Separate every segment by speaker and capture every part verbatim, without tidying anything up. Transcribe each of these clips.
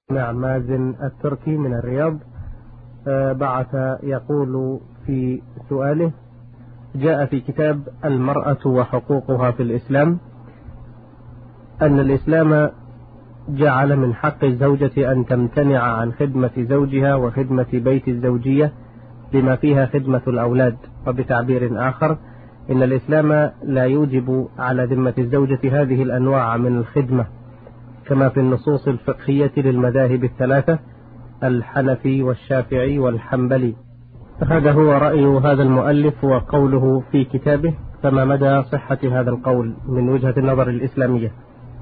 Speaker 1: مع مازن التركي من الرياض بعث يقول في سؤاله: جاء في كتاب المرأة وحقوقها في الإسلام أن الإسلام جعل من حق الزوجة أن تمتنع عن خدمة زوجها وخدمة بيت الزوجية بما فيها خدمة الأولاد، وبتعبير آخر إن الإسلام لا يوجب على ذمة الزوجة هذه الأنواع من الخدمة كما في النصوص الفقهية للمذاهب الثلاثة الحنفي والشافعي والحنبلي. هذا هو رأي هذا المؤلف وقوله في كتابه، فما مدى صحة هذا القول من وجهة النظر الإسلامية؟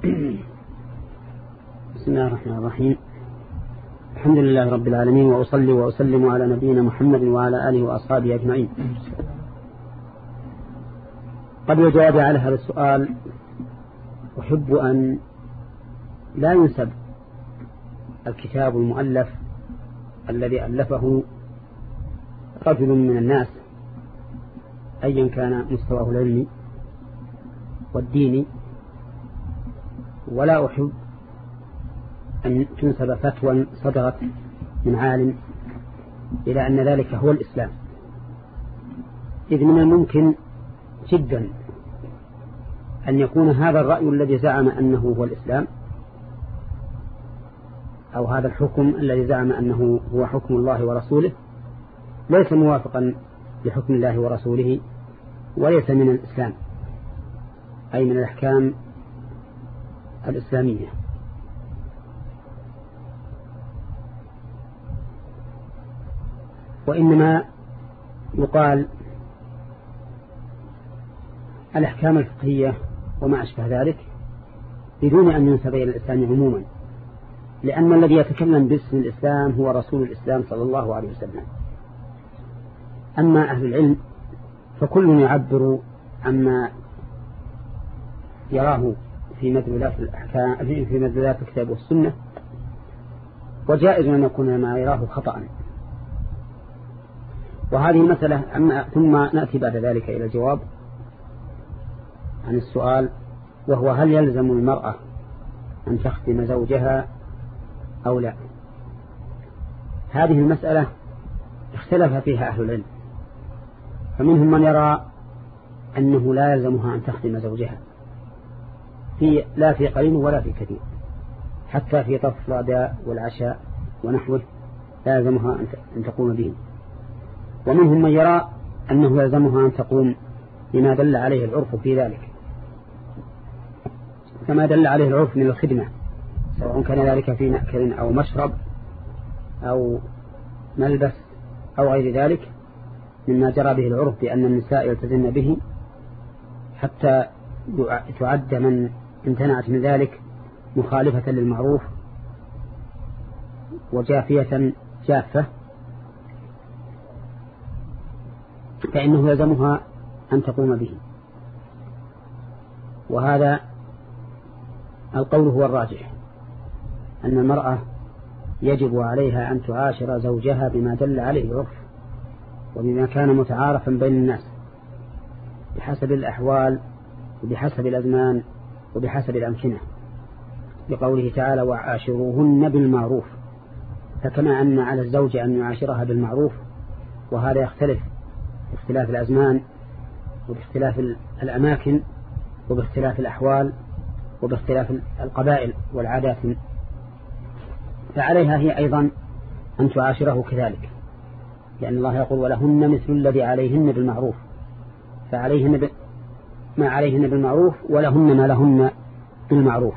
Speaker 2: بسم الله الرحمن الرحيم. الحمد لله رب العالمين، وأصلي وأسلم على نبينا محمد وعلى آله وأصحابه أجمعين. قبل الجواب على هذا السؤال أحب أن لا ينسب الكتاب المؤلف الذي ألفه رجل من الناس أيا كان مستواه العلمي والديني، ولا أحب أن تنسب فتوى صدرت من عالم إلى أن ذلك هو الإسلام، إذ من الممكن جدا أن يكون هذا الرأي الذي زعم أنه هو الإسلام أو هذا الحكم الذي زعم أنه هو حكم الله ورسوله ليس موافقا لحكم الله ورسوله، وليس من الإسلام أي من الأحكام الإسلامية. وإنما يقال الأحكام الفقهية وما أشبه ذلك بدون أن ينسب إلى الإسلام عموما، لأن الذي يتكلم باسم الإسلام هو رسول الإسلام صلى الله عليه وسلم. أما أهل العلم فكل يعبر عما يراه في مدلولات الأحكام في مدلولات الكتاب والسنة، وجائز أن يكون ما يراه خطأ. وهذه المسألة ثم نأتي بعد ذلك إلى الجواب عن السؤال، وهو هل يلزم المرأة أن تخدم زوجها أو لا. هذه المسألة اختلف فيها أهل العلم، فمنهم من يرى أنه لا يلزمها أن تخدم زوجها في لا في قليل ولا في كثير، حتى في طرف الغداء والعشاء ونحوه لا يلزمها أن تقوم به. ومنهم من يرى أنه يلزمها أن تقوم بما دل عليه العرف في ذلك، كما دل عليه العرف من الخدمة، سواء كان ذلك في مأكل أو مشرب أو ملبس أو غير ذلك مما جرى به العرف بأن النساء يلتزمن به، حتى تعد من امتنعت من ذلك مخالفة للمعروف وجافية جافة، فإنه يلزمها أن تقوم به. وهذا القول هو الراجح، أن المرأة يجب عليها أن تعاشر زوجها بما دل عليه العرف وبما كان متعارفا بين الناس بحسب الأحوال وبحسب الأزمان وبحسب الأمكنة، بقوله تعالى: وعاشروهن بالمعروف. فكما أن على الزوج أن يعاشرها بالمعروف، وهذا يختلف باختلاف الأزمان وباختلاف الأماكن وباختلاف الأحوال وباختلاف القبائل والعادات، فعليها هي أيضا أن تعاشره كذلك، لأن الله يقول: ولهن مثل الذي عليهن بالمعروف، فعليهن ب... ما عليهن بالمعروف ولهن ما لهن بالمعروف.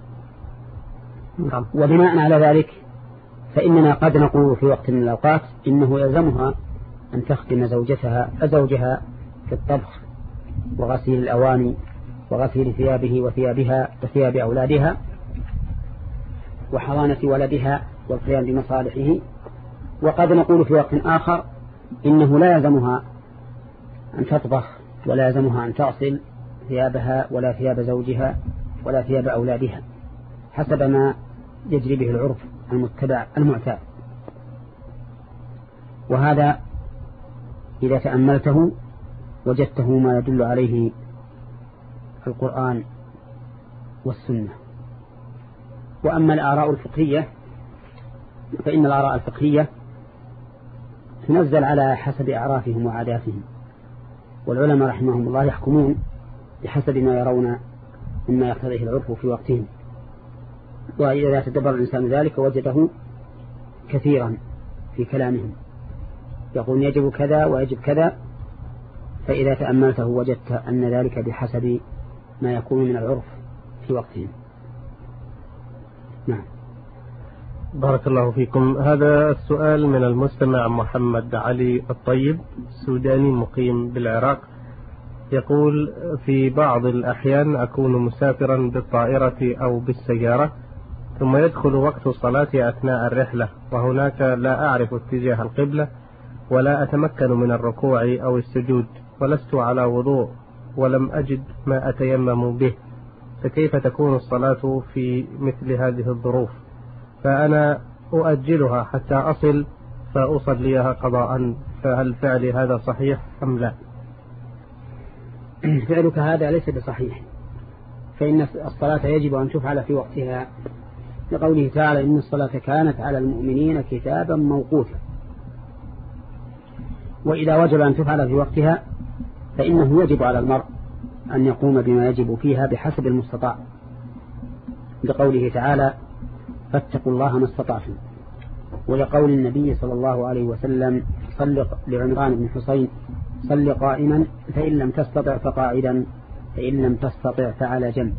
Speaker 2: وبناء على ذلك فإننا قد نقول في وقت من الأوقات إنه يلزمها أن تخدم زوجتها زوجها في الطبخ وغسيل الأواني وغسيل ثيابه وثيابها وثياب أولادها وحضانة ولدها والقيام بمصالحه. وقد نقول في وقت آخر إنه لا يلزمها أن تطبخ ولا يلزمها أن تغسل ثيابها ولا ثياب زوجها ولا ثياب أولادها، حسب ما يجري به العرف المتبع المعتاد. وهذا إذا تأملته وجدته ما يدل عليه القرآن والسنة. وأما الآراء الفقهية فإن الآراء الفقهية تنزل على حسب أعرافهم وعاداتهم، والعلماء رحمهم الله يحكمون بحسب ما يرون مما يقتضيه العرف في وقتهم. وإذا تدبر الإنسان ذلك وجده كثيرا في كلامهم، يقول يجب كذا ويجب كذا، فإذا تأملته وجدت أن ذلك بحسب ما يكون من العرف في وقتهم. نعم.
Speaker 1: بارك الله فيكم. هذا السؤال من المستمع محمد علي الطيب، سوداني مقيم بالعراق، يقول: في بعض الأحيان أكون مسافرا بالطائرة أو بالسيارة، ثم يدخل وقت الصلاة أثناء الرحلة، وهناك لا أعرف اتجاه القبلة ولا أتمكن من الركوع أو السجود، ولست على وضوء ولم أجد ما أتيمم به، فكيف تكون الصلاة في مثل هذه الظروف؟ فأنا أؤجلها حتى أصل فأصليها قضاء، فهل فعلي هذا صحيح أم لا؟
Speaker 2: فعلك هذا ليس بصحيح، فإن الصلاة يجب أن تفعل في وقتها، لقوله تعالى: إن الصلاة كانت على المؤمنين كتابا موقوتا. وإذا وجب أن تفعل في وقتها فإنه يجب على المرء أن يقوم بما يجب فيها بحسب المستطاع، لقوله تعالى: فاتقوا الله ما استطعتم، ولقول النبي صلى الله عليه وسلم صل لعمران بن حسين: صل قائما فإن لم تستطع فقاعدا فإن لم تستطع فعلى جنب.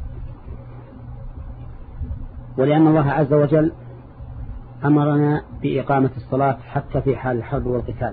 Speaker 2: ولأن الله عز وجل أمرنا بإقامة الصلاة حتى في حال الحرب والقتال،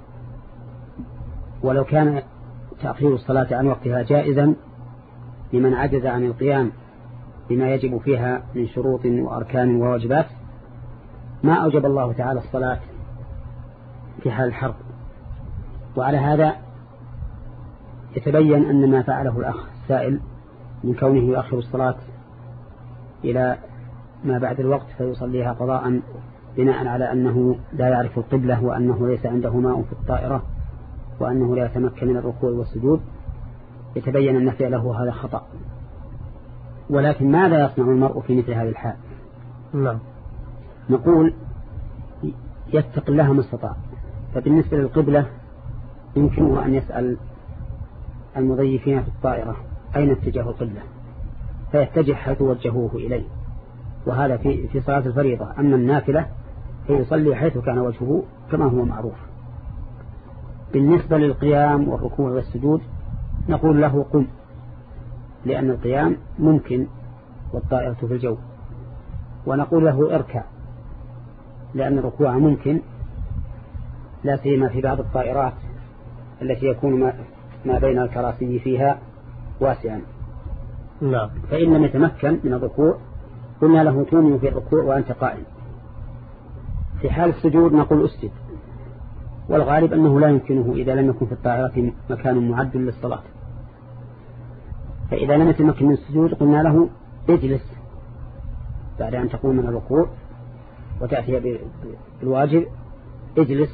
Speaker 2: ولو كان تأخير الصلاة عن وقتها جائزا لمن عجز عن القيام بما يجب فيها من شروط وأركان وواجبات ما أوجب الله تعالى الصلاة في حال الحرب. وعلى هذا يتبين أن ما فعله الأخ السائل من كونه يؤخر الصلاة إلى ما بعد الوقت فيصليها قضاء بناء على أنه لا يعرف القبلة، وأنه ليس عنده ماء في الطائرة، وأنه لا يتمكن من الركوع والسجود، يتبين أن فعله هذا خطأ. ولكن ماذا يصنع المرء في مثل هذه الحال؟
Speaker 1: نعم.
Speaker 2: نقول يتق الله ما استطاع. فبالنسبة للقبلة يمكنه أن يسأل المضيفين في الطائرة أين اتجاه القبلة، فيتجه حيث وجهوه إليه، وهذا في في صلاة الفريضة. أما النافلة فيصلي حيث كان وجهه كما هو معروف. بالنسبة للقيام والركوع والسجود نقول له قم، لأن القيام ممكن والطائرة في الجو، ونقول له اركع، لأن الركوع ممكن، لا سيما في بعض الطائرات التي يكون ما, ما بين الكراسي فيها واسعا.
Speaker 1: نعم.
Speaker 2: فإن لم يتمكن من الركوع قلنا له تومي في الركوع وأنت قائم. في حال السجود نقول اسجد، والغالب أنه لا يمكنه إذا لم يكن في الطائرة مكان معد للصلاة. فإذا لم يتمكن من السجود قلنا له اجلس بعد أن تقوم من الركوع وتأتي بالواجب، اجلس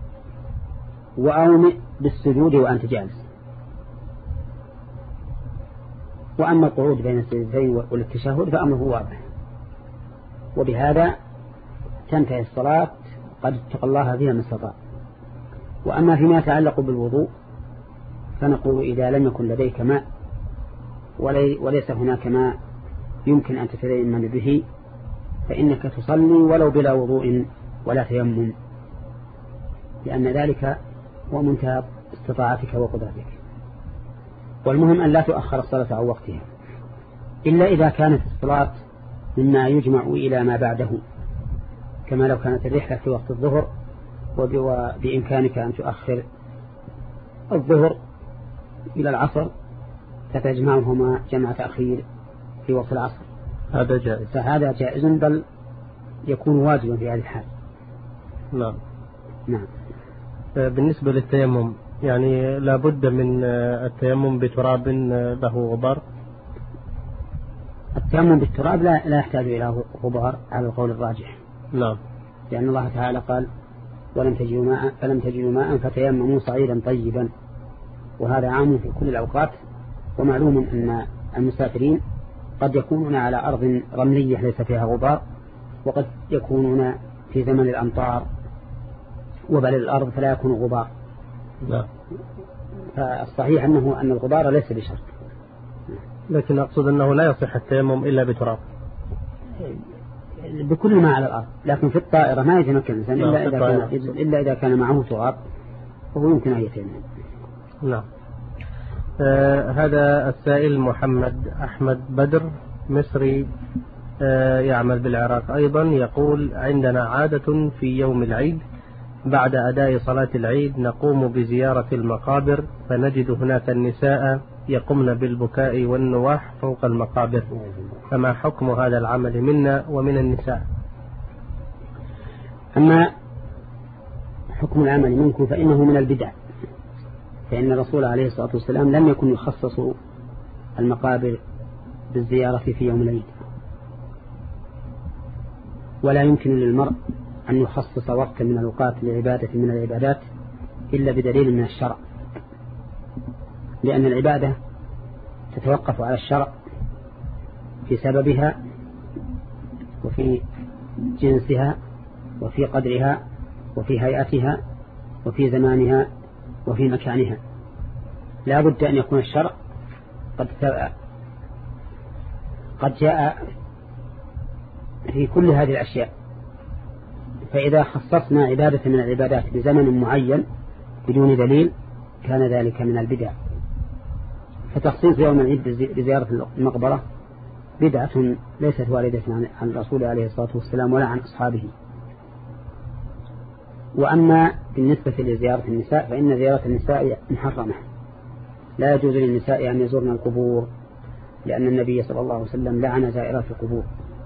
Speaker 2: وأومئ بالسجود وأنت جالس. وأما القعود بين السجدتين والتشهد فأمره واضح، وبهذا تنتهي الصلاة قد اتقى الله فيها ما استطاع. وأما فيما يتعلق بالوضوء فنقول إذا لم يكن لديك ماء وليس هناك ماء يمكن أن تتيمم به فإنك تصلي ولو بلا وضوء ولا تيمم، لأن ذلك هو منتهى استطاعتك وقدرتك. والمهم أن لا تؤخر الصلاة عن وقتها إلا إذا كانت الصلاة مما يجمع إلى ما بعده، كما لو كانت الرحلة في وقت الظهر وبإمكانك أن تؤخر الظهر إلى العصر فتجمعهما جمع تأخير في وقت العصر،
Speaker 1: هذا جائز.
Speaker 2: فهذا جائز بل يكون واجبا في هذه الحال.
Speaker 1: نعم.
Speaker 2: نعم.
Speaker 1: بالنسبة للتيمم يعني لا بد من التيمم بتراب له غبار؟
Speaker 2: التيمم بالتراب لا, لا يحتاج إلى غبار على القول الراجح.
Speaker 1: نعم.
Speaker 2: لأن الله تعالى قال ولم تجدوا ماء فلم تجدوا ماء فتيمموا صعيدا طيبا، وهذا عام في كل الأوقات. ومعلوم أن المسافرين قد يكونون على أرض رملية ليس فيها غبار، وقد يكونون في زمن الأمطار وبل الأرض فلا يكون غبار.
Speaker 1: لا.
Speaker 2: فالصحيح أنه أن الغبار ليس بشرط.
Speaker 1: لكن أقصد أنه لا يصح التيمم إلا بتراب
Speaker 2: بكل ما على الأرض، لكن في الطائرة ما يتمكن الإنسان إلا إذا كان إلا إذا كان معه تراب وهو يمكن أن يتيمم.
Speaker 1: نعم. آه هذا السائل محمد أحمد بدر مصري آه يعمل بالعراق أيضا، يقول: عندنا عادة في يوم العيد بعد أداء صلاة العيد نقوم بزيارة المقابر، فنجد هناك النساء يقمن بالبكاء والنواح فوق المقابر، فما حكم هذا العمل منا ومن النساء؟
Speaker 2: أما حكم العمل منكم فإنه من البدع، فإن الرسول عليه الصلاة والسلام لم يكن يخصص المقابر بالزيارة في يوم العيد، ولا يمكن للمرء أن يخصص وقتا من الأوقات لعبادة من العبادات إلا بدليل من الشرع، لأن العبادة تتوقف على الشرع في سببها وفي جنسها وفي قدرها وفي هيئتها وفي زمانها وفي مكانها. لا بد أن يكون الشرع قد قد جاء في كل هذه الأشياء، فإذا خصصنا عبادة من العبادات بزمن معين بدون دليل كان ذلك من البدع. فتخصيص يوم العيد بزيارة المقبرة بدعة ليست واردة عن الرسول عليه الصلاة والسلام ولا عن أصحابه. وأما بالنسبة لزيارة النساء فإن زيارة النساء محرمة، لا يجوز للنساء أن يزورن القبور، لأن النبي صلى الله عليه وسلم لعن زائرات القبور.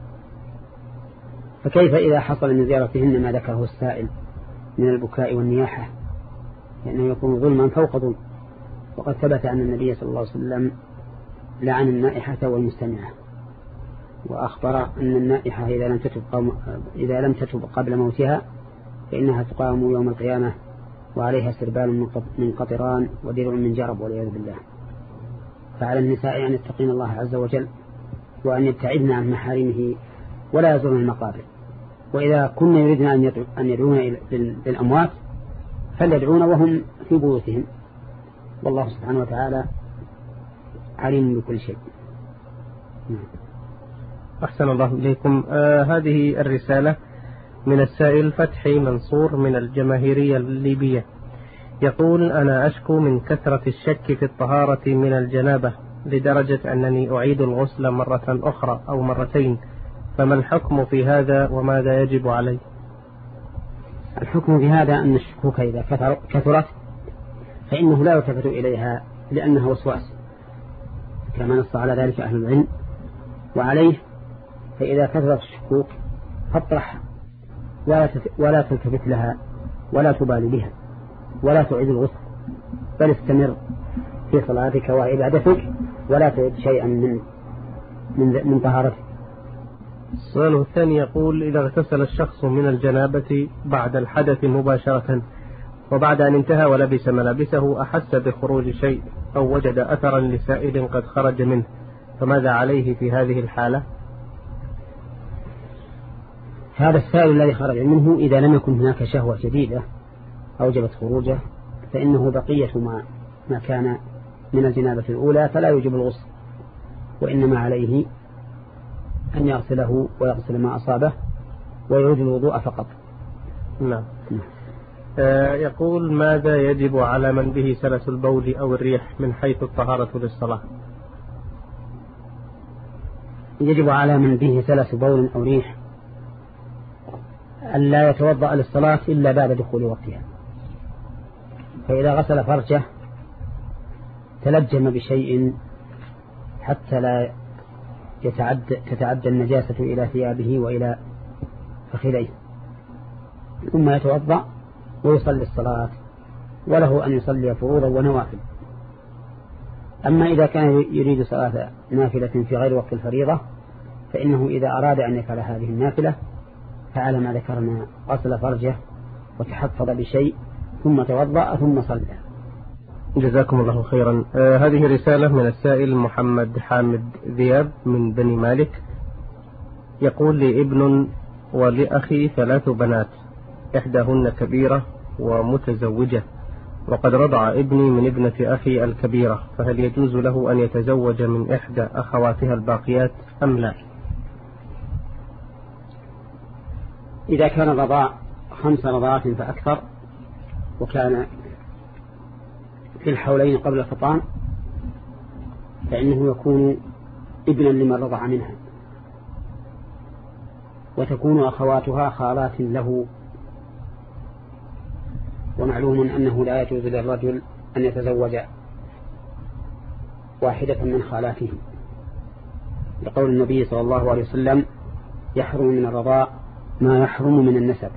Speaker 2: فكيف إذا حصل من زيارتهن ما ذكره السائل من البكاء والنياحة، لأنه يكون ظلما فوق ظلم، وقد ثبت أن النبي صلى الله عليه وسلم لعن النائحة والمستمعة، وأخبر أن النائحة إذا لم تتب إذا لم تتب قبل موتها فإنها تقام يوم القيامة وعليها سربال من قطران ودرع من جرب والعياذ بالله. فعلى النساء أن يتقين الله عز وجل وأن يبتعدن عن محارمه ولا يزورن المقابر، وإذا كنا يريدنا أن يدعون للأموات فليدعون وهم في بيوتهم، والله سبحانه وتعالى عليم بكل شيء.
Speaker 1: أحسن الله إليكم. آه هذه الرسالة من السائل فتحي منصور من الجماهيرية الليبية، يقول: أنا أشكو من كثرة الشك في الطهارة من الجنابة لدرجة أنني أعيد الغسل مرة أخرى أو مرتين، فما الحكم في هذا وماذا يجب علي؟
Speaker 2: الحكم في هذا أن الشكوك إذا كثرت فإنه لا يلتفت إليها لأنها وسواس، كما نص على ذلك أهل العلم. وعليه فإذا كثرت الشكوك فاطرحها ولا تلتفت لها ولا تبالي بها ولا تعيد الغسل، بل استمر في صلاتك وعبادتك ولا تعيد شيئا من من من طهارتك.
Speaker 1: السؤال الثاني يقول: إذا اغتسل الشخص من الجنابة بعد الحدث مباشرة وبعد أن انتهى ولبس ملابسه أحس بخروج شيء أو وجد أثرا لسائل قد خرج منه، فماذا عليه في هذه الحالة؟
Speaker 2: هذا السائل الذي خرج منه إذا لم يكن هناك شهوة شديدة أوجبت خروجه فإنه بقية ما, ما كان من الجنابة الأولى فلا يوجب الغسل، وإنما عليه أن يغسله ويغسل ما أصابه ويعيد الوضوء فقط.
Speaker 1: نعم. آه يقول: ماذا يجب على من به سلس البول أو الريح من حيث الطهارة للصلاة؟
Speaker 2: يجب على من به سلس بول أو ريح ألا يتوضأ للصلاة إلا بعد دخول وقتها، فإذا غسل فرجه تلجم بشيء حتى لا يتعد تتعدى النجاسة إلى ثيابه وإلى فخذيه، ثم يتوضأ ويصلي الصلاة، وله أن يصلي فروضا ونوافل. أما إذا كان يريد صلاة نافلة في غير وقت الفريضة فإنه إذا أراد أن يفعل هذه النافلة فعلى ما ذكرنا: غسل فرجه وتحفظ بشيء ثم توضأ ثم صلى.
Speaker 1: جزاكم الله خيرا. آه هذه رسالة من السائل محمد حامد ذياب من بني مالك، يقول: لي ابن ولأخي ثلاث بنات، إحداهن كبيرة ومتزوجة، وقد رضع ابني من ابنة أخي الكبيرة، فهل يجوز له أن يتزوج من إحدى أخواتها الباقيات أم لا؟
Speaker 2: إذا كان الرضاع خمس رضاعات فأكثر وكان في الحولين قبل الفطام فإنه يكون ابنا لمن رضع منها، وتكون أخواتها خالات له. ومعلوم أنه لا يجوز للرجل أن يتزوج واحدة من خالاته، لقول النبي صلى الله عليه وسلم: يحرم من الرضاع ما يحرم من النسب.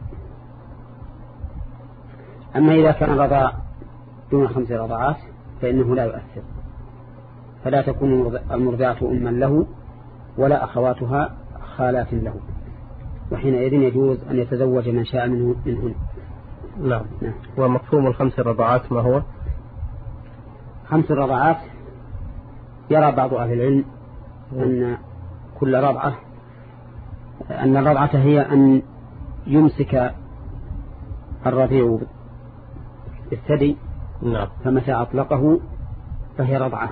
Speaker 2: أما إذا كان الرضاع دون خمس رضاعات فإنه لا يؤثر، فلا تكون المرضعة أما له ولا أخواتها خالات له، وحينئذ يجوز أن يتزوج من شاء منه منهن.
Speaker 1: نعم. نعم. ومفهوم الخمس رضاعات ما هو؟
Speaker 2: خمس رضاعات يرى بعض أهل العلم أن كل رضعة أن الرضعة هي أن يمسك الرضيع بالثدي،
Speaker 1: نعم،
Speaker 2: فمتى أطلقه فهي رضعة،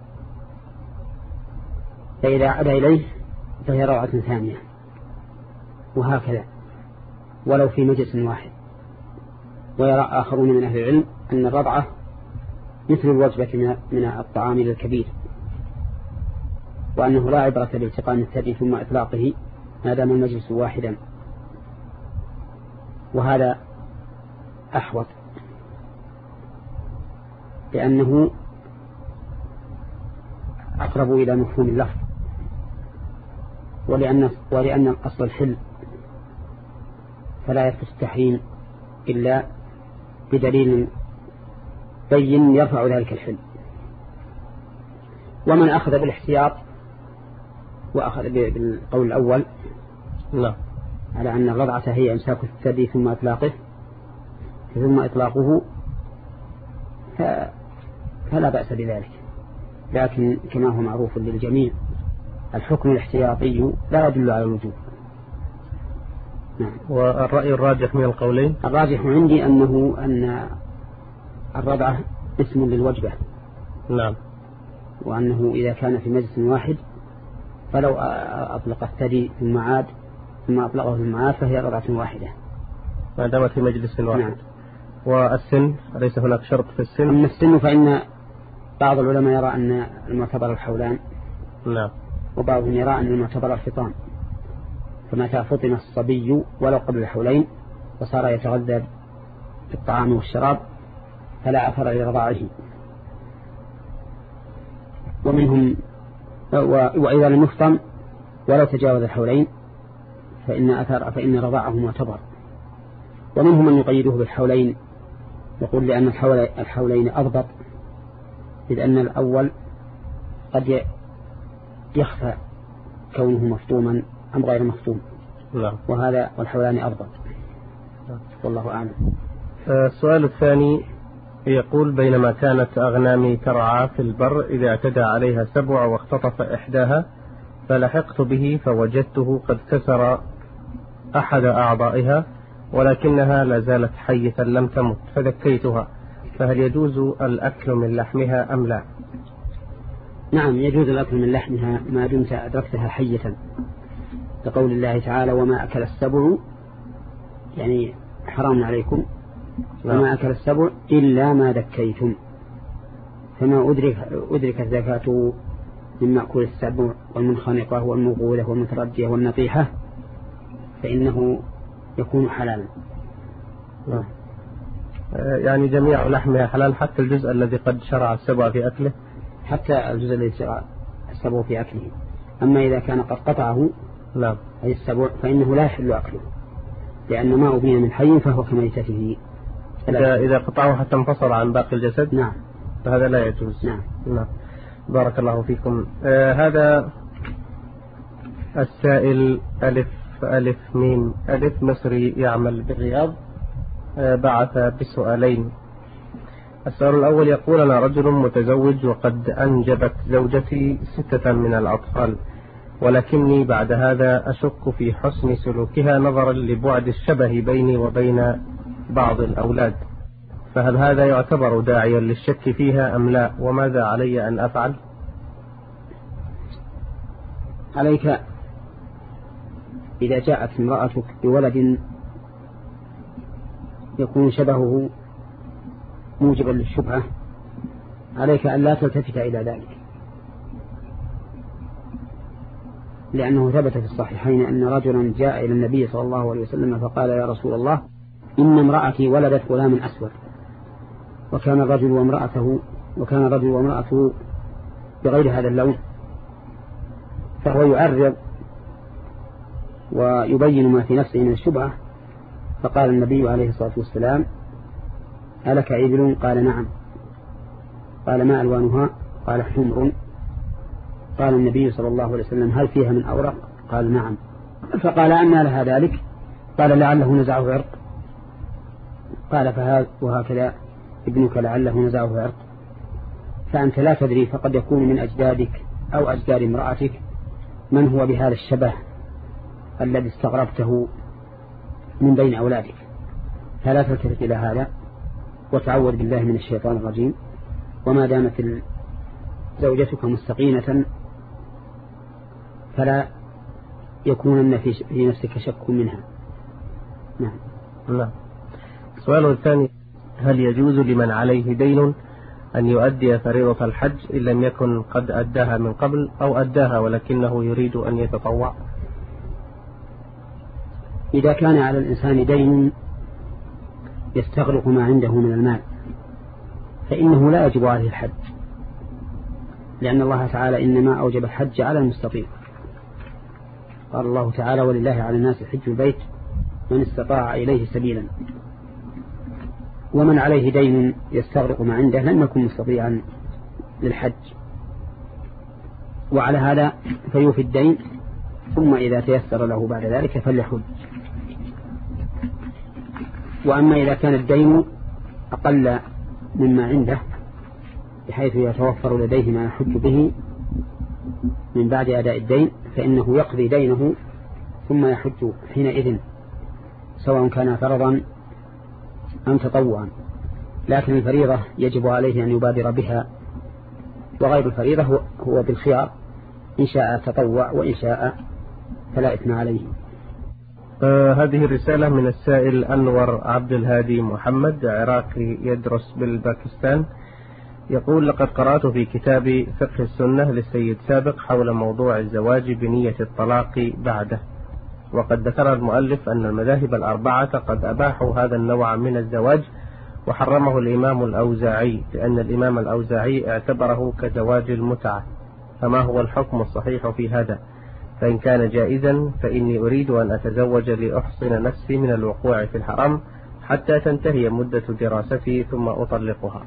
Speaker 2: فإذا عاد إليه فهي رضعة ثانية، وهكذا ولو في مجلس واحد. ويرى آخرون من أهل العلم أن الرضعة مثل الوجبة من الطعام للكبير، وأنه لا عبرة بالتقام الثدي ثم إطلاقه ما دام المجلس واحدا، وهذا أحوط لأنه أقرب إلى مفهوم اللفظ، ولأن, ولأن الأصل الحل، فلا يثبت التحريم إلا بدليل بين يرفع ذلك الحل. ومن أخذ بالاحتياط وأخذ بالقول الأول
Speaker 1: لا.
Speaker 2: على أن الرضعة هي إمساك الثدي ثم إطلاقه ثم إطلاقه فلا بأس بذلك، لكن كما هو معروف للجميع الحكم الاحتياطي لا يدل على الوجوب.
Speaker 1: نعم. والرأي الراجح من القولين؟
Speaker 2: الراجح عندي أنه أن الرضعة اسم للوجبة،
Speaker 1: نعم،
Speaker 2: وأنه إذا كان في مجلس واحد فلو أطلق الثدي ثم عاد ثم أطلقه ثم عاد فهي رضعة واحدة
Speaker 1: ما دامت في مجلس واحد.
Speaker 2: نعم.
Speaker 1: والسن أليس هناك شرط في السن؟
Speaker 2: أما السن فإن بعض العلماء يرى أن المعتبر الحولان،
Speaker 1: نعم،
Speaker 2: وبعضهم يرى أن المعتبر الفطام، فمتى فطم الصبي ولو قبل الحولين وصار يتغذى بالطعام والشراب فلا أثر لرضاعه. ومنهم وإذا لم يفطم ولو تجاوز الحولين فإن أثر فإن رضاعه معتبر. ومنهم من يقيده بالحولين، يقول لأن الحولين أضبط، إذ أن الأول قد يخفى كونه مفطوما أم غير مفطوم،
Speaker 1: نعم،
Speaker 2: وهذا والحولان أضبط، والله أعلم.
Speaker 1: السؤال الثاني يقول: بينما كانت أغنامي ترعى في البر إذا اعتدى عليها سبع واختطف إحداها فلحقت به فوجدته قد كسر أحد أعضائها ولكنها لا زالت حية لم تمت، فذكيتها، فهل يجوز الأكل من لحمها أم لا؟
Speaker 2: نعم، يجوز الأكل من لحمها ما دمت أدركتها حية، لقول الله تعالى: وما أكل السبع، يعني حرام عليكم، وما أكل السبع إلا ما ذكيتم، فما أدرك أدرك الزكاة من مأكول السبع والمنخنقة والموقوذة والمتردية والنطيحة فإنه يكون حلالا.
Speaker 1: نعم. يعني جميع لحمها حلال حتى الجزء الذي قد شرع السبع في أكله؟
Speaker 2: حتى الجزء الذي شرع السبع في أكله. أما إذا كان قد قطعه
Speaker 1: لا
Speaker 2: أي السبع فإنه لا يحل أكله، لأن ما أبين من حي فهو كميتته.
Speaker 1: إذا, إذا قطعه حتى انفصل عن باقي الجسد،
Speaker 2: نعم،
Speaker 1: فهذا لا يجوز.
Speaker 2: نعم.
Speaker 1: نعم. بارك الله فيكم. آه هذا السائل ألف ألف ميم ألف مصري يعمل بالرياض آه بعث بسؤالين. السؤال الأول يقول: أنا رجل متزوج وقد أنجبت زوجتي ستة من الأطفال، ولكني بعد هذا أشك في حسن سلوكها نظرا لبعد الشبه بيني وبين بعض الأولاد، فهل هذا يعتبر داعيا للشك فيها أم لا؟ وماذا علي أن أفعل؟
Speaker 2: عليك إذا جاءت امرأتك بولد يكون شبهه موجبا للشبهة عليك أن لا تلتفت إلى ذلك، لأنه ثبت في الصحيحين أن رجلا جاء إلى النبي صلى الله عليه وسلم فقال: يا رسول الله، إن امرأتي ولدت غلاما أسود، وكان الرجل وامرأته وكان الرجل وامرأته بغير هذا اللون، فهو يعرض ويبين ما في نفسه من الشبهة. فقال النبي عليه الصلاة والسلام: ألك إبل؟ قال: نعم. قال: ما ألوانها؟ قال: حمر. قال النبي صلى الله عليه وسلم: هل فيها من أورق؟ قال: نعم. فقال: أنى لها ذلك؟ قال: لعله نزعه عرق. قال: فهذا وهكذا ابنك لعله نزعه عرق. فأنت لا تدري، فقد يكون من أجدادك أو أجداد امرأتك من هو بهذا الشبه الذي استغربته من بين أولادك، فلا تلتفت إلى هذا وتعوذ بالله من الشيطان الرجيم. وما دامت زوجتك مستقيمة فلا يكونن في نفسك شك منها. نعم.
Speaker 1: نعم. السؤال الثاني: هل يجوز لمن عليه دين أن يؤدي فريضة الحج إن لم يكن قد أداها من قبل، أو أداها ولكنه يريد أن يتطوع؟
Speaker 2: إذا كان على الإنسان دين يستغرق ما عنده من المال فإنه لا يجب عليه الحج، لأن الله تعالى إنما أوجب الحج على المستطيع. قال الله تعالى: ولله على الناس حج البيت من استطاع إليه سبيلا. ومن عليه دين يستغرق ما عنده لن يكن مستطيعا للحج، وعلى هذا فيوفي الدين، ثم إذا تيسر له بعد ذلك فليحج. وأما إذا كان الدين أقل مما عنده بحيث يتوفر لديه ما يحج به من بعد أداء الدين، فإنه يقضي دينه ثم يحج حينئذ، سواء كان فرضا أم تطوعا. لكن الفريضة يجب عليه أن يبادر بها، وغير الفريضة هو بالخيار، إن شاء تطوع وإن شاء فلا إثم عليه.
Speaker 1: آه هذه الرسالة من السائل أنور عبد الهادي محمد، عراقي يدرس بالباكستان، يقول: لقد قرأت في كتاب فقه السنة للسيد سابق حول موضوع الزواج بنية الطلاق بعده، وقد ذكر المؤلف أن المذاهب الأربعة قد أباحوا هذا النوع من الزواج، وحرمه الإمام الأوزاعي، لأن الإمام الأوزاعي اعتبره كزواج المتعة. فما هو الحكم الصحيح في هذا؟ فإن كان جائزا فإني أريد أن أتزوج لأحصن نفسي من الوقوع في الحرام حتى تنتهي مدة دراستي ثم أطلقها.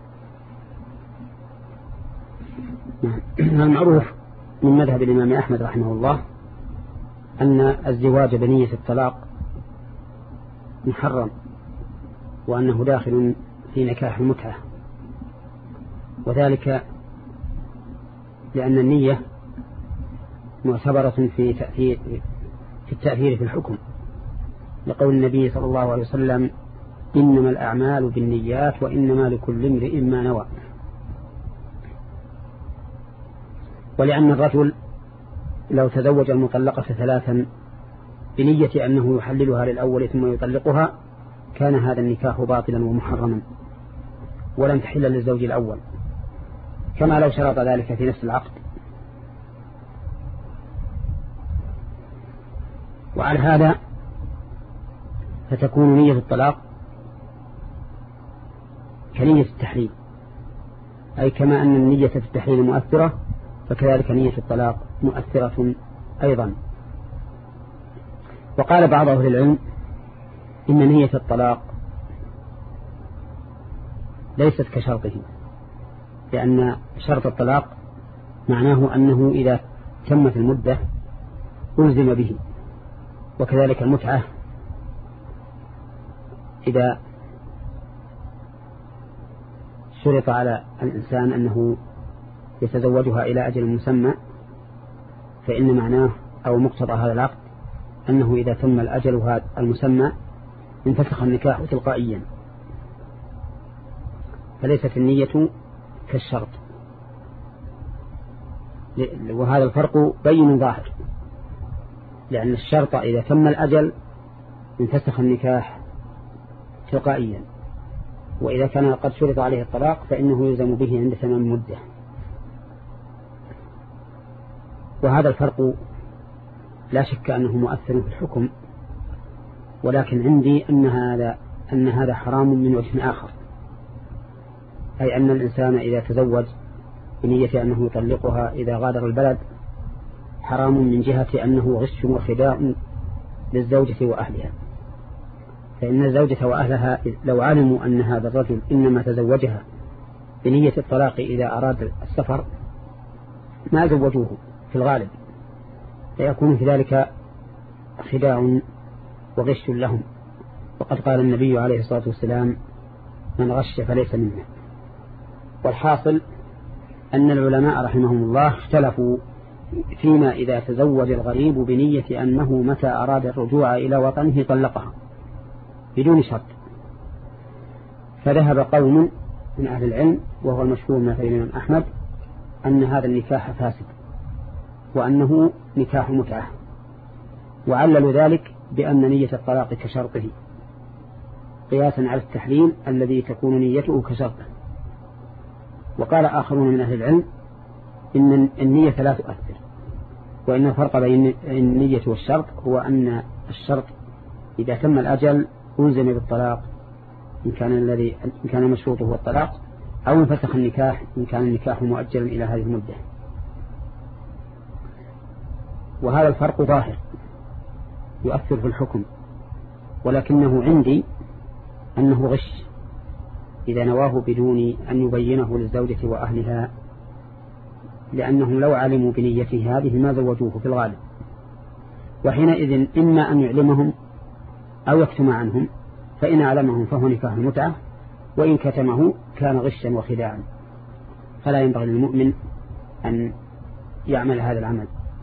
Speaker 2: المعروف من مذهب الإمام أحمد رحمه الله أن الزواج بنية الطلاق محرم، وأنه داخل في نكاح المتعة، وذلك لأن النية معتبرة في تأثير في التأثير في الحكم، لقول النبي صلى الله عليه وسلم: إنما الأعمال بالنيات وإنما لكل امرئ ما نوى. ولأن الرجل لو تزوج المطلقة ثلاثا بنية أنه يحللها للأول ثم يطلقها كان هذا النكاح باطلا ومحرما ولن تحل للزوج الأول، كما لو شرط ذلك في نفس العقد. وعلى هذا فتكون نية الطلاق كنية التحليل، أي كما أن النية في التحليل مؤثرة فكذلك نية الطلاق مؤثرة أيضا. وقال بعض أهل العلم إن نية الطلاق ليست كشرطه، لأن شرط الطلاق معناه أنه إذا تمت المدة ألزم به، وكذلك المتعة إذا شرط على الإنسان أنه يتزوجها إلى أجل مسمى فإن معناه أو مقتضى هذا العقد أنه إذا تم الأجل هذا المسمى انفسخ النكاح تلقائيا، فليست النية كالشرط. وهذا الفرق بين ظاهر، لأن الشرط إذا تم الأجل انفسخ النكاح تلقائيا، وإذا كان قد شرط عليه الطلاق فإنه يلزم به عند تمام مدة. وهذا الفرق لا شك أنه مؤثر في الحكم، ولكن عندي أن هذا أن هذا حرام من وجه آخر، أي أن الإنسان إذا تزوج بنية أنه يطلقها إذا غادر البلد حرام من جهة أنه غش وخداع للزوجة وأهلها، فإن الزوجة وأهلها لو علموا أن هذا الرجل إنما تزوجها بنية الطلاق إذا أراد السفر ما زوجوه في الغالب، فيكون في ذلك خداع وغش لهم. وقد قال النبي عليه الصلاة والسلام: من غش فليس منا. والحاصل أن العلماء رحمهم الله اختلفوا فيما إذا تزوج الغريب بنية أنه متى أراد الرجوع إلى وطنه طلقها بدون شرط. فذهب قوم من أهل العلم وهو المشهور من الإمام أحمد أن هذا النكاح فاسد وأنه نكاح متعة، وعللوا ذلك بأن نية الطلاق كشرطه قياسا على التحليل الذي تكون نيته كشرطه. وقال آخرون من أهل العلم إن النية لا تؤثر، وإن الفرق بين النية والشرط هو أن الشرط إذا تم الأجل ألزم بالطلاق إن كان الذي إن كان مشروطه هو الطلاق، أو انفسخ النكاح إن كان النكاح مؤجلا إلى هذه المدة. وهذا الفرق ظاهر يؤثر في الحكم، ولكنه عندي أنه غش إذا نواه بدون أن يبينه للزوجة وأهلها، لأنهم لو علموا بنيته هذه ما زوجوه في الغالب، وحينئذ إما أن يعلمهم أو يكتم عنهم، فإن علمهم فهو نكاح متعة، وإن كتمه كان غشا وخداعا، فلا ينبغي للمؤمن أن يعمل هذا العمل.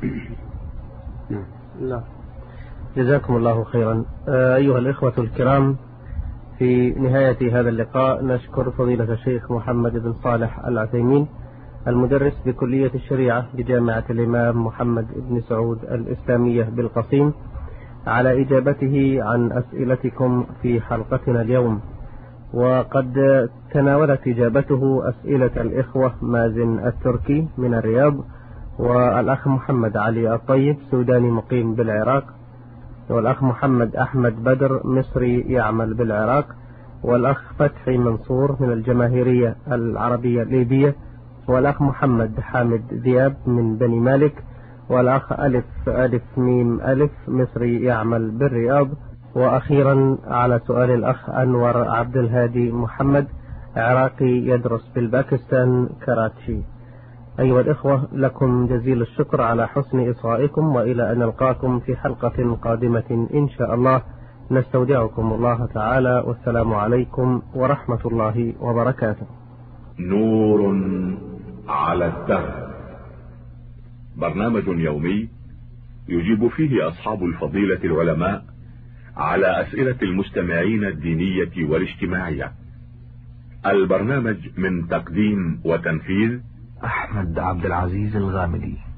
Speaker 1: نعم. لا. جزاكم الله خيرا. أيها الإخوة الكرام، في نهاية هذا اللقاء نشكر فضيلة الشيخ محمد بن صالح العثيمين المدرس بكلية الشريعة بجامعة الإمام محمد بن سعود الإسلامية بالقصيم على إجابته عن أسئلتكم في حلقتنا اليوم. وقد تناولت إجابته أسئلة الإخوة مازن التركي من الرياض، والأخ محمد علي الطيب سوداني مقيم بالعراق، والأخ محمد أحمد بدر مصري يعمل بالعراق، والأخ فتحي منصور من الجماهيرية العربية الليبية، والأخ محمد حامد ذياب من بني مالك، والأخ ألف ألف ميم ألف مصري يعمل بالرياض، وأخيرا على سؤال الأخ أنور عبد الهادي محمد عراقي يدرس بالباكستان كراتشي. أيها الإخوة، لكم جزيل الشكر على حسن إصغائكم، وإلى أن نلقاكم في حلقة قادمة إن شاء الله. نستودعكم الله تعالى، والسلام عليكم ورحمة الله وبركاته.
Speaker 3: نور على الدرب، برنامج يومي يجيب فيه أصحاب الفضيلة العلماء على أسئلة المستمعين الدينية والاجتماعية. البرنامج من تقديم وتنفيذ
Speaker 4: أحمد عبد العزيز الغامدي.